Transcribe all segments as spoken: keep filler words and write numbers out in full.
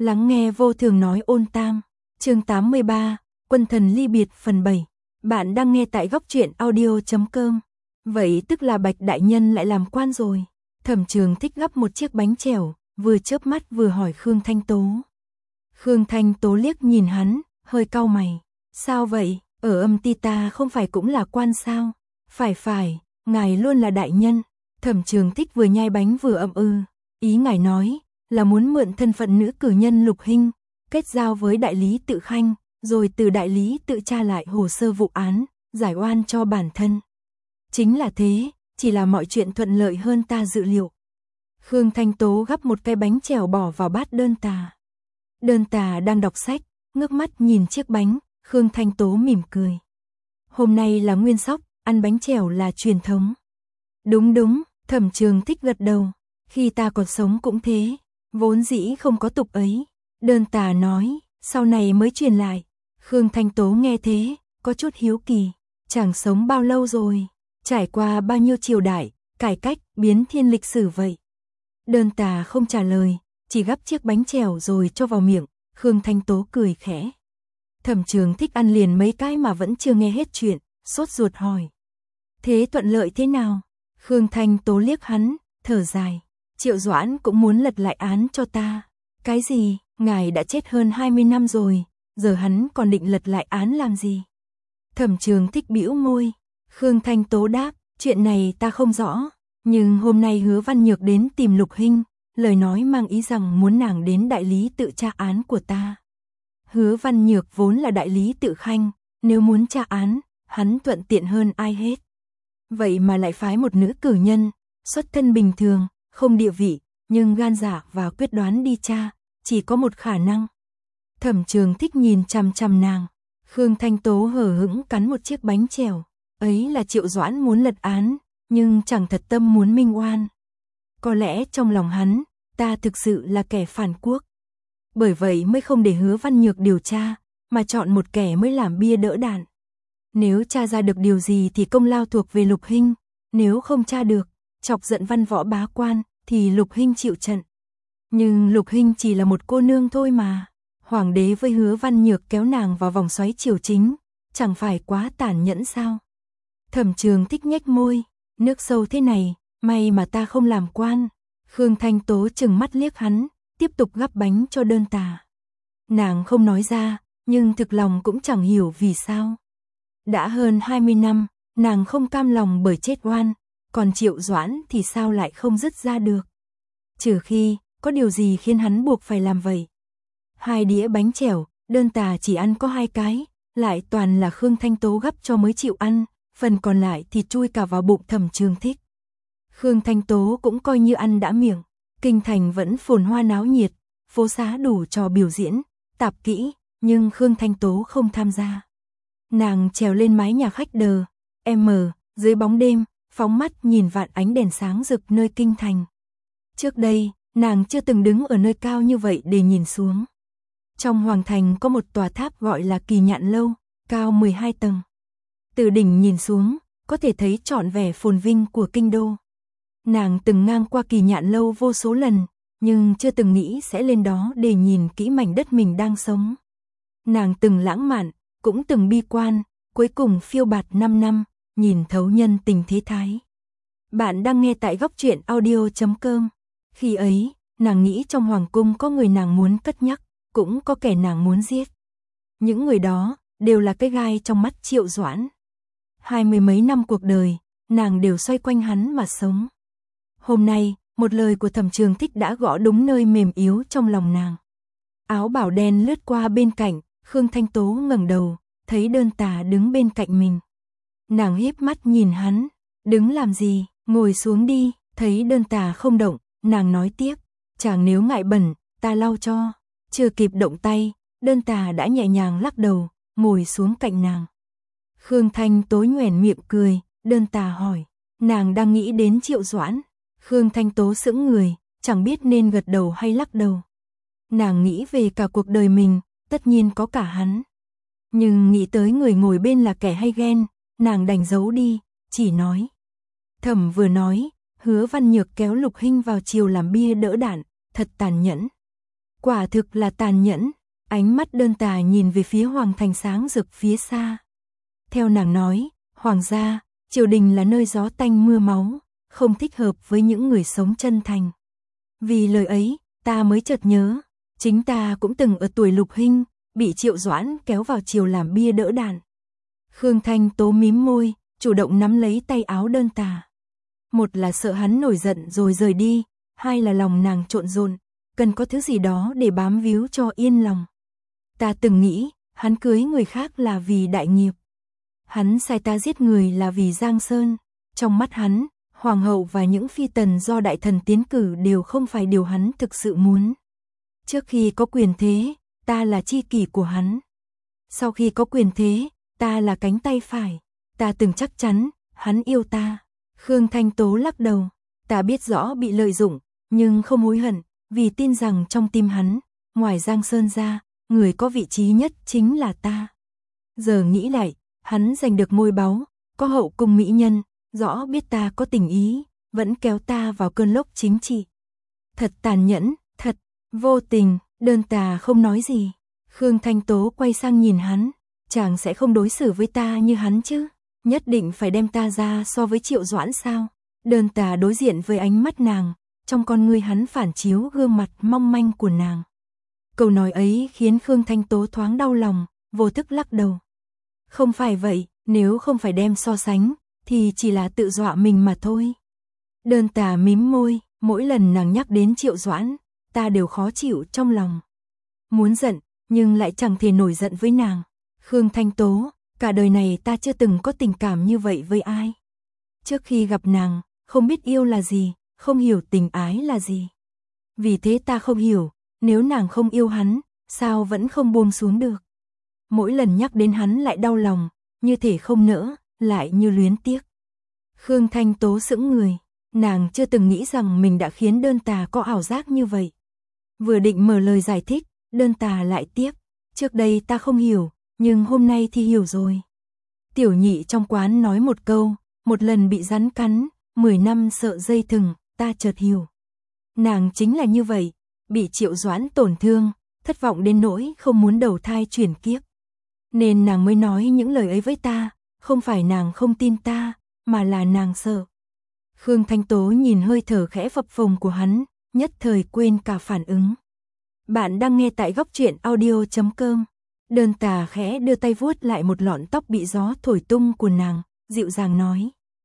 Lắng nghe vô thường nói ôn tam, chương tám mươi ba, Quân thần ly biệt phần bảy. Bạn đang nghe tại góc truyện audio chấm com. Vậy tức là Bạch đại nhân lại làm quan rồi. Thẩm Trường Thích gắp một chiếc bánh chèo, vừa chớp mắt vừa hỏi Khương Thanh Tố. Khương Thanh Tố liếc nhìn hắn, hơi cau mày. Sao vậy, ở âm ti ta không phải cũng là quan sao? Phải phải, ngài luôn là đại nhân. Thẩm Trường Thích vừa nhai bánh vừa ậm ừ. Ý ngài nói là muốn mượn thân phận nữ cử nhân Lục Hinh, kết giao với đại lý Tự Khanh, rồi từ đại lý tự tra lại hồ sơ vụ án, giải oan cho bản thân. Chính là thế, chỉ là mọi chuyện thuận lợi hơn ta dự liệu. Khương Thanh Tố gắp một cái bánh chèo bỏ vào bát Đơn Tà. Đơn Tà đang đọc sách, ngước mắt nhìn chiếc bánh, Khương Thanh Tố mỉm cười. Hôm nay là nguyên sóc, ăn bánh chèo là truyền thống. Đúng đúng, Thẩm Trường Thích gật đầu. Khi ta còn sống cũng thế, vốn dĩ không có tục ấy. Đơn Tà nói, sau này mới truyền lại. Khương Thanh Tố nghe thế, có chút hiếu kỳ. Chàng sống bao lâu rồi? Trải qua bao nhiêu triều đại, cải cách, biến thiên lịch sử vậy? Đơn Tà không trả lời, chỉ gắp chiếc bánh chèo rồi cho vào miệng. Khương Thanh Tố cười khẽ. Thẩm Trường Thích ăn liền mấy cái mà vẫn chưa nghe hết chuyện, sốt ruột hỏi. Thế thuận lợi thế nào? Khương Thanh Tố liếc hắn, thở dài. Triệu Doãn cũng muốn lật lại án cho ta. Cái gì, ngài đã chết hơn hai mươi năm rồi, giờ hắn còn định lật lại án làm gì? Thẩm Trường Thích bĩu môi. Khương Thanh Tố đáp, chuyện này ta không rõ, nhưng hôm nay Hứa Văn Nhược đến tìm Lục Hinh, lời nói mang ý rằng muốn nàng đến đại lý tự tra án của ta. Hứa Văn Nhược vốn là đại lý Tự Khanh, nếu muốn tra án, hắn thuận tiện hơn ai hết. Vậy mà lại phái một nữ cử nhân, xuất thân bình thường, không địa vị, nhưng gan dạ và quyết đoán đi tra, chỉ có một khả năng. Thẩm Trường Thích nhìn chằm chằm nàng. Khương Thanh Tố hờ hững cắn một chiếc bánh chèo. Ấy là Triệu Doãn muốn lật án, nhưng chẳng thật tâm muốn minh oan. Có lẽ trong lòng hắn, ta thực sự là kẻ phản quốc. Bởi vậy mới không để Hứa Văn Nhược điều tra, mà chọn một kẻ mới làm bia đỡ đạn. Nếu tra ra được điều gì thì công lao thuộc về Lục Hinh, nếu không tra được, chọc giận văn võ bá quan, thì Lục Hinh chịu trận. Nhưng Lục Hinh chỉ là một cô nương thôi mà. Hoàng đế với Hứa Văn Nhược kéo nàng vào vòng xoáy triều chính, chẳng phải quá tàn nhẫn sao? Thẩm Trường Thích nhếch môi, nước sâu thế này, may mà ta không làm quan. Khương Thanh Tố chừng mắt liếc hắn, tiếp tục gắp bánh cho Đơn Tà. Nàng không nói ra, nhưng thực lòng cũng chẳng hiểu vì sao. Đã hơn hai mươi năm, nàng không cam lòng bởi chết oan, còn Triệu Doãn thì sao lại không dứt ra được. Trừ khi, có điều gì khiến hắn buộc phải làm vậy. Hai đĩa bánh chèo, Đơn Tà chỉ ăn có hai cái, lại toàn là Khương Thanh Tố gắp cho mới chịu ăn, phần còn lại thì chui cả vào bụng Thẩm Trường Thích. Khương Thanh Tố cũng coi như ăn đã miệng, kinh thành vẫn phồn hoa náo nhiệt, phố xá đủ trò biểu diễn, tạp kỹ, nhưng Khương Thanh Tố không tham gia. Nàng trèo lên mái nhà khách đờ, em mờ, dưới bóng đêm, phóng mắt nhìn vạn ánh đèn sáng rực nơi kinh thành. Trước đây, nàng chưa từng đứng ở nơi cao như vậy để nhìn xuống. Trong hoàng thành có một tòa tháp gọi là Kỳ Nhạn Lâu, cao mười hai tầng. Từ đỉnh nhìn xuống, có thể thấy trọn vẻ phồn vinh của kinh đô. Nàng từng ngang qua Kỳ Nhạn Lâu vô số lần, nhưng chưa từng nghĩ sẽ lên đó để nhìn kỹ mảnh đất mình đang sống. Nàng từng lãng mạn, cũng từng bi quan, cuối cùng phiêu bạt năm năm, nhìn thấu nhân tình thế thái. Bạn đang nghe tại góc truyện audio chấm com. Khi ấy, nàng nghĩ trong hoàng cung có người nàng muốn cất nhắc, cũng có kẻ nàng muốn giết. Những người đó đều là cái gai trong mắt Triệu Doãn. Hai mươi mấy năm cuộc đời, nàng đều xoay quanh hắn mà sống. Hôm nay, một lời của Thẩm Trường Thích đã gõ đúng nơi mềm yếu trong lòng nàng. Áo bảo đen lướt qua bên cạnh, Khương Thanh Tố ngẩng đầu, thấy Đơn Tà đứng bên cạnh mình. Nàng híp mắt nhìn hắn, đứng làm gì, ngồi xuống đi. Thấy Đơn Tà không động, nàng nói tiếp, chàng nếu ngại bẩn, ta lau cho. Chưa kịp động tay, Đơn Tà đã nhẹ nhàng lắc đầu, ngồi xuống cạnh nàng. Khương Thanh Tố nhoẻn miệng cười, Đơn Tà hỏi, nàng đang nghĩ đến Triệu Doãn. Khương Thanh Tố sững người, chẳng biết nên gật đầu hay lắc đầu. Nàng nghĩ về cả cuộc đời mình, tất nhiên có cả hắn. Nhưng nghĩ tới người ngồi bên là kẻ hay ghen, nàng đành giấu đi, chỉ nói. Thẩm vừa nói, Hứa Văn Nhược kéo Lục Hinh vào triều làm bia đỡ đạn, thật tàn nhẫn. Quả thực là tàn nhẫn. Ánh mắt Đơn Tà nhìn về phía hoàng thành sáng rực phía xa. Theo nàng nói, hoàng gia, triều đình là nơi gió tanh mưa máu, không thích hợp với những người sống chân thành. Vì lời ấy, ta mới chợt nhớ, chính ta cũng từng ở tuổi lục hinh, bị Triệu Doãn kéo vào triều làm bia đỡ đạn. Khương Thanh Tố mím môi, chủ động nắm lấy tay áo Đơn Tà. Một là sợ hắn nổi giận rồi rời đi, hai là lòng nàng trộn rộn, cần có thứ gì đó để bám víu cho yên lòng. Ta từng nghĩ, hắn cưới người khác là vì đại nghiệp. Hắn sai ta giết người là vì Giang Sơn. Trong mắt hắn, hoàng hậu và những phi tần do đại thần tiến cử đều không phải điều hắn thực sự muốn. Trước khi có quyền thế, ta là tri kỷ của hắn. Sau khi có quyền thế, ta là cánh tay phải. Ta từng chắc chắn, hắn yêu ta. Khương Thanh Tố lắc đầu. Ta biết rõ bị lợi dụng, nhưng không hối hận, vì tin rằng trong tim hắn, ngoài Giang Sơn ra, người có vị trí nhất chính là ta. Giờ nghĩ lại, hắn giành được ngôi báu, có hậu cung mỹ nhân, rõ biết ta có tình ý, vẫn kéo ta vào cơn lốc chính trị. Thật tàn nhẫn, thật vô tình. Đơn Tà không nói gì. Khương Thanh Tố quay sang nhìn hắn, chàng sẽ không đối xử với ta như hắn chứ? Nhất định phải đem ta ra so với Triệu Doãn sao? Đơn Tà đối diện với ánh mắt nàng, trong con ngươi hắn phản chiếu gương mặt mong manh của nàng. Câu nói ấy khiến Khương Thanh Tố thoáng đau lòng, vô thức lắc đầu. Không phải vậy, nếu không phải đem so sánh, thì chỉ là tự dọa mình mà thôi. Đơn Tà mím môi, mỗi lần nàng nhắc đến Triệu Doãn, ta đều khó chịu trong lòng. Muốn giận, nhưng lại chẳng thể nổi giận với nàng. Khương Thanh Tố, cả đời này ta chưa từng có tình cảm như vậy với ai. Trước khi gặp nàng, không biết yêu là gì, không hiểu tình ái là gì. Vì thế ta không hiểu, nếu nàng không yêu hắn, sao vẫn không buông xuống được. Mỗi lần nhắc đến hắn lại đau lòng, như thể không nỡ, lại như luyến tiếc. Khương Thanh Tố sững người, nàng chưa từng nghĩ rằng mình đã khiến Đơn Tà có ảo giác như vậy. Vừa định mở lời giải thích, Đơn Tà lại tiếp, trước đây ta không hiểu, nhưng hôm nay thì hiểu rồi. Tiểu nhị trong quán nói một câu, một lần bị rắn cắn, mười năm sợ dây thừng, ta chợt hiểu. Nàng chính là như vậy, bị Triệu Doãn tổn thương, thất vọng đến nỗi không muốn đầu thai chuyển kiếp. Nên nàng mới nói những lời ấy với ta, không phải nàng không tin ta, mà là nàng sợ. Khương Thanh Tố nhìn hơi thở khẽ phập phồng của hắn, nhất thời quên cả phản ứng. Bạn đang nghe tại góc truyện audio chấm com. Đơn Tà khẽ đưa tay vuốt lại một lọn tóc bị gió thổi tung của nàng, dịu dàng nói.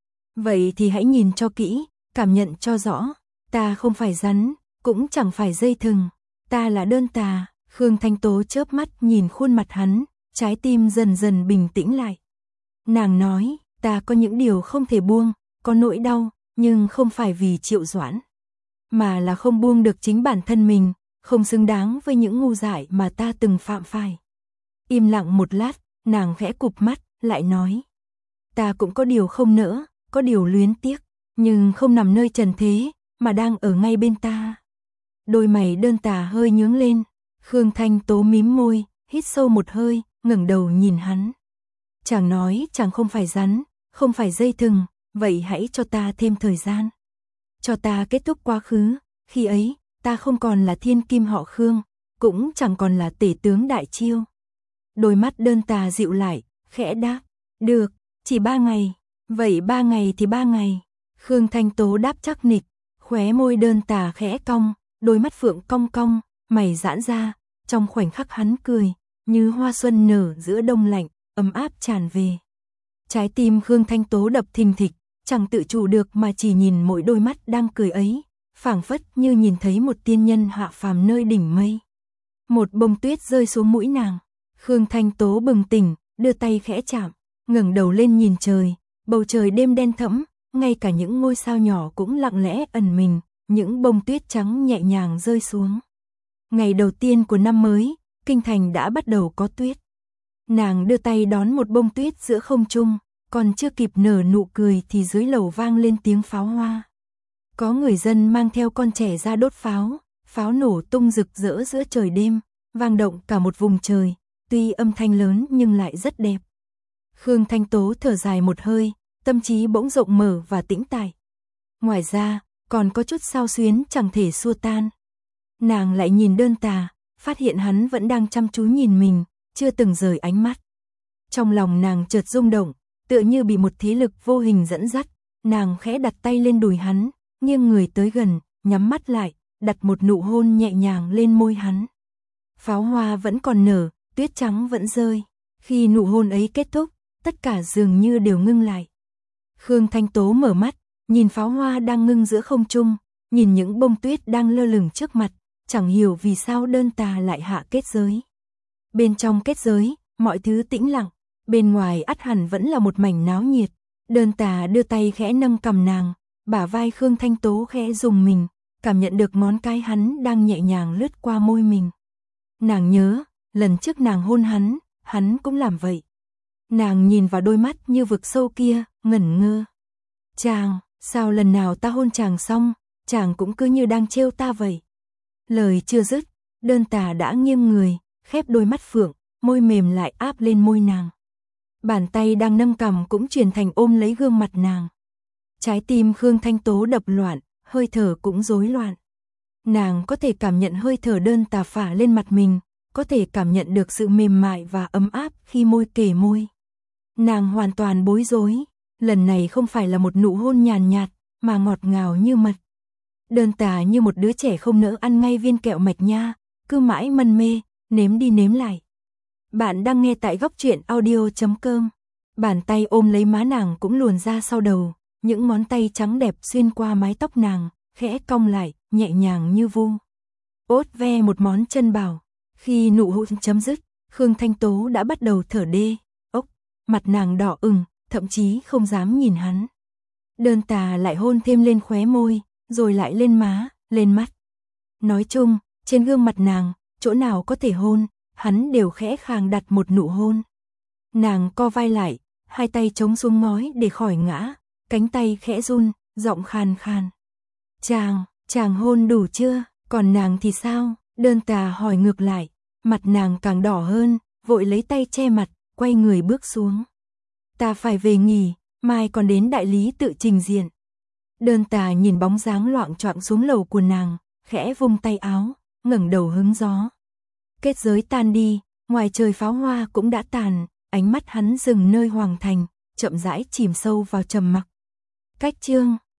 Vậy thì hãy nhìn cho kỹ, cảm nhận cho rõ. Ta không phải rắn, cũng chẳng phải dây thừng. Ta là Đơn Tà. Khương Thanh Tố chớp mắt nhìn khuôn mặt hắn, trái tim dần dần bình tĩnh lại. Nàng nói, ta có những điều không thể buông, có nỗi đau, nhưng không phải vì Triệu Doãn. Mà là không buông được chính bản thân mình, không xứng đáng với những ngu dại mà ta từng phạm phải. Im lặng một lát, nàng khẽ cụp mắt, lại nói. Ta cũng có điều không nỡ, có điều luyến tiếc, nhưng không nằm nơi trần thế, mà đang ở ngay bên ta. Đôi mày Đơn Tà hơi nhướng lên, Khương Thanh Tố mím môi, hít sâu một hơi, ngẩng đầu nhìn hắn. Chàng nói chàng không phải rắn, không phải dây thừng, vậy hãy cho ta thêm thời gian. Cho ta kết thúc quá khứ, khi ấy, ta không còn là thiên kim họ Khương, cũng chẳng còn là tể tướng Đại Chiêu. Đôi mắt Đơn Tà dịu lại, khẽ đáp, được, chỉ ba ngày, vậy ba ngày thì ba ngày. Khương Thanh Tố đáp chắc nịch, khóe môi Đơn Tà khẽ cong, đôi mắt phượng cong cong, mày giãn ra, trong khoảnh khắc hắn cười, như hoa xuân nở giữa đông lạnh, ấm áp tràn về. Trái tim Khương Thanh Tố đập thình thịch, chẳng tự chủ được mà chỉ nhìn mỗi đôi mắt đang cười ấy, phảng phất như nhìn thấy một tiên nhân hạ phàm nơi đỉnh mây. Một bông tuyết rơi xuống mũi nàng, Khương Thanh Tố bừng tỉnh, đưa tay khẽ chạm, ngẩng đầu lên nhìn trời, bầu trời đêm đen thẫm, ngay cả những ngôi sao nhỏ cũng lặng lẽ ẩn mình, những bông tuyết trắng nhẹ nhàng rơi xuống. Ngày đầu tiên của năm mới, kinh thành đã bắt đầu có tuyết. Nàng đưa tay đón một bông tuyết giữa không trung, còn chưa kịp nở nụ cười thì dưới lầu vang lên tiếng pháo hoa. Có người dân mang theo con trẻ ra đốt pháo, pháo nổ tung rực rỡ giữa trời đêm, vang động cả một vùng trời, tuy âm thanh lớn nhưng lại rất đẹp. Khương Thanh Tố thở dài một hơi, tâm trí bỗng rộng mở và tĩnh tại. Ngoài ra, còn có chút xao xuyến chẳng thể xua tan. Nàng lại nhìn Đơn Tà, phát hiện hắn vẫn đang chăm chú nhìn mình, chưa từng rời ánh mắt. Trong lòng nàng chợt rung động, tựa như bị một thế lực vô hình dẫn dắt, nàng khẽ đặt tay lên đùi hắn, nghiêng người tới gần, nhắm mắt lại, đặt một nụ hôn nhẹ nhàng lên môi hắn. Pháo hoa vẫn còn nở, tuyết trắng vẫn rơi. Khi nụ hôn ấy kết thúc, tất cả dường như đều ngưng lại. Khương Thanh Tố mở mắt, nhìn pháo hoa đang ngưng giữa không trung, nhìn những bông tuyết đang lơ lửng trước mặt, chẳng hiểu vì sao Đơn Tà lại hạ kết giới. Bên trong kết giới, mọi thứ tĩnh lặng, bên ngoài ắt hẳn vẫn là một mảnh náo nhiệt. Đơn Tà đưa tay khẽ nâng cằm nàng, bả vai Khương Thanh Tố khẽ rùng mình, cảm nhận được ngón cái hắn đang nhẹ nhàng lướt qua môi mình. Nàng nhớ, lần trước nàng hôn hắn, hắn cũng làm vậy. Nàng nhìn vào đôi mắt như vực sâu kia, ngẩn ngơ. Chàng, sao lần nào ta hôn chàng xong, chàng cũng cứ như đang trêu ta vậy. Lời chưa dứt, Đơn Tà đã nghiêng người, khép đôi mắt phượng, môi mềm lại áp lên môi nàng. Bàn tay đang nâng cằm cũng chuyển thành ôm lấy gương mặt nàng. Trái tim Khương Thanh Tố đập loạn, hơi thở cũng rối loạn. Nàng có thể cảm nhận hơi thở Đơn Tà phả lên mặt mình, có thể cảm nhận được sự mềm mại và ấm áp khi môi kề môi. Nàng hoàn toàn bối rối, lần này không phải là một nụ hôn nhàn nhạt, mà ngọt ngào như mật. Đơn Tà như một đứa trẻ không nỡ ăn ngay viên kẹo mạch nha, cứ mãi mân mê, nếm đi nếm lại. Bạn đang nghe tại góc truyện audio chấm com. Bàn tay ôm lấy má nàng cũng luồn ra sau đầu, những ngón tay trắng đẹp xuyên qua mái tóc nàng, khẽ cong lại, nhẹ nhàng như vu. Ốt ve một món chân bảo. Khi nụ hôn chấm dứt, Khương Thanh Tố đã bắt đầu thở đê, ốc, mặt nàng đỏ ửng, thậm chí không dám nhìn hắn. Đơn Tà lại hôn thêm lên khóe môi, rồi lại lên má, lên mắt. Nói chung, trên gương mặt nàng, chỗ nào có thể hôn, hắn đều khẽ khàng đặt một nụ hôn. Nàng co vai lại, hai tay chống xuống ngói để khỏi ngã, cánh tay khẽ run, giọng khàn khàn. Chàng, chàng hôn đủ chưa, còn nàng thì sao? Đơn Tà hỏi ngược lại, mặt nàng càng đỏ hơn, vội lấy tay che mặt, quay người bước xuống. Ta phải về nghỉ, mai còn đến đại lý tự trình diện. Đơn Tà nhìn bóng dáng loạng choạng xuống lầu của nàng, khẽ vung tay áo, ngẩng đầu hứng gió. Kết giới tan đi, ngoài trời pháo hoa cũng đã tàn, ánh mắt hắn dừng nơi hoàng thành, chậm rãi chìm sâu vào trầm mặc. Cách chương